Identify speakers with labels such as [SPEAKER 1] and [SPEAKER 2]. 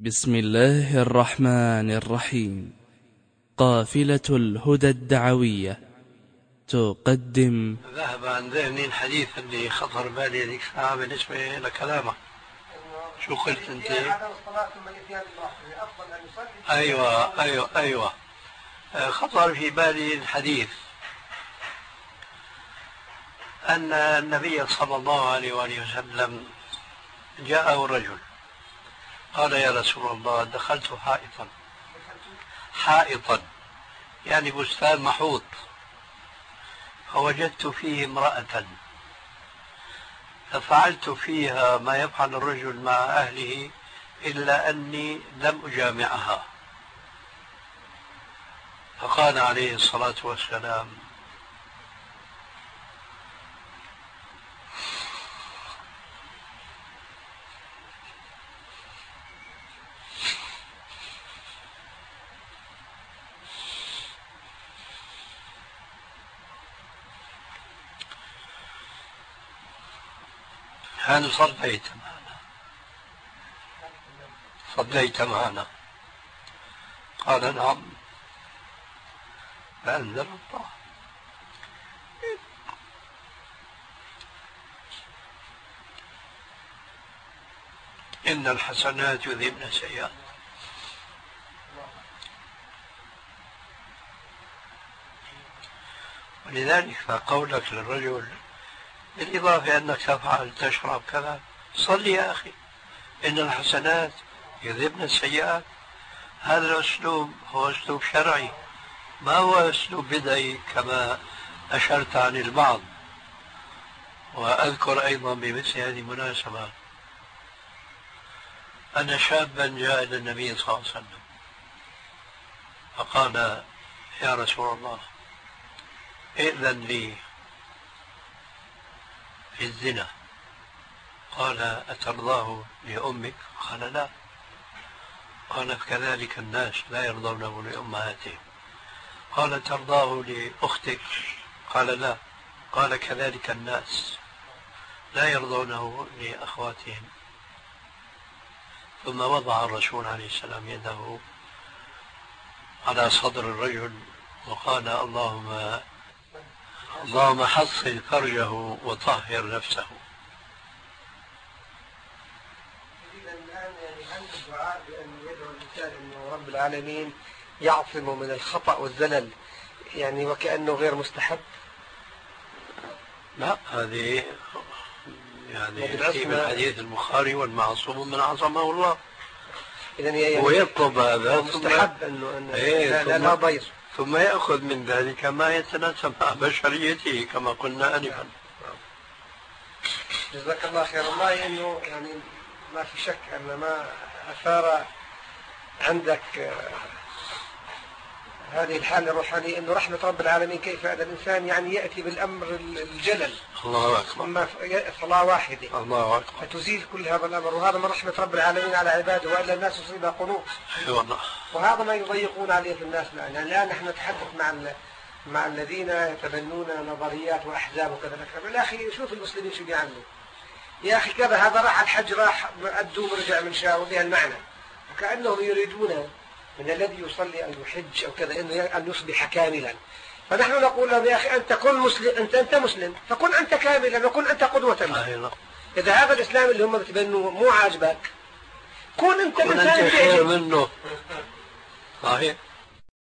[SPEAKER 1] بسم الله الرحمن الرحيم. قافلة الهدى الدعوية تقدم.
[SPEAKER 2] ذهب عن ذهني الحديث اللي خطر بالي هذيك الساعة بالنسبة لكلامك. شو قلت أنت؟ أيوة. خطر في بالي الحديث أن النبي صلى الله عليه وآله وسلم جاءه رجل قال: يا رسول الله، دخلت حائطا يعني بستان محوط، فوجدت فيه امرأة، ففعلت فيها ما يفعل الرجل مع أهله إلا أني لم أجامعها. فقال عليه الصلاة والسلام: هل صليت معنا؟ قال: نعم. فأنزل الله: إن الحسنات يذهبن السيئات. ولذلك فقولك للرجل بالإضافة أنك تفعل تشرب كذا، صل يا أخي، إن الحسنات يذهبن السيئات، هذا الأسلوب هو أسلوب شرعي، ما هو أسلوب بدعي كما أشرت عن البعض. وأذكر أيضا بمثل هذه المناسبة أن شابا جاء إلى النبي صلى الله عليه وسلم فقال: يا رسول الله، ائذن لي في الزنا. قال: أترضاه لأمك؟ قال: لا. قال: كذلك الناس لا يرضونه لأمهاتهم. قال: ترضاه لأختك؟ قال: لا. قال: كذلك الناس لا يرضونه لأخواتهم. ثم وضع الرسول عليه السلام يده على صدر الرجل وقال: اللهم حصن فرجه وطهر نفسه.
[SPEAKER 3] الآن هل الدعاء بأن يدعو الإنسان أن رب العالمين يعصمه من الخطأ والزلل يعني وكأنه غير مستحب؟
[SPEAKER 2] لا، هذه يعني في الحديث البخاري: والمعصوم من عصمه الله.
[SPEAKER 3] يعني
[SPEAKER 2] ويطلب هذا
[SPEAKER 3] مستحب أنه لا ضير،
[SPEAKER 2] ثم يأخذ من ذلك ما يتناسب مع بشريته كما قلنا آنفا.
[SPEAKER 3] جزاك الله خير. والله إنه يعني ما في شك أن ما أثار عندك هذه الحالة الروحانية أنه رحمة رب العالمين كيف هذا الإنسان يعني يأتي بالأمر الجلل.
[SPEAKER 2] الله أكبر.
[SPEAKER 3] ثم صلاة واحدة
[SPEAKER 2] الله أكبر
[SPEAKER 3] فتزيل كل هذا الأمر، وهذا من رحمة رب العالمين على عباده، وإلا الناس يصيبها قنوط.
[SPEAKER 2] والله.
[SPEAKER 3] وهذا ما يضيقون عليه في الناس الآن. يعني الآن نحن نتحدث مع الذين يتبنون نظريات وأحزاب وكذا. يا أخي شوف المسلمين شو بيعملوا يا أخي كذا، هذا راح الحج راح أدوم ورجع من شاء، وبها المعنى وكأنهم يريدون من الذي يصلي أن يحج أو كذا أن يصبح كاملا. فنحن نقول له: يا أخي أنت كن مسلم، أنت مسلم، فكن أنت كاملا وكن أنت قدوة له. إذا هذا الإسلام اللي هم بتبنوه مو عاجبك، كن أنت
[SPEAKER 2] خير منه. صحيح.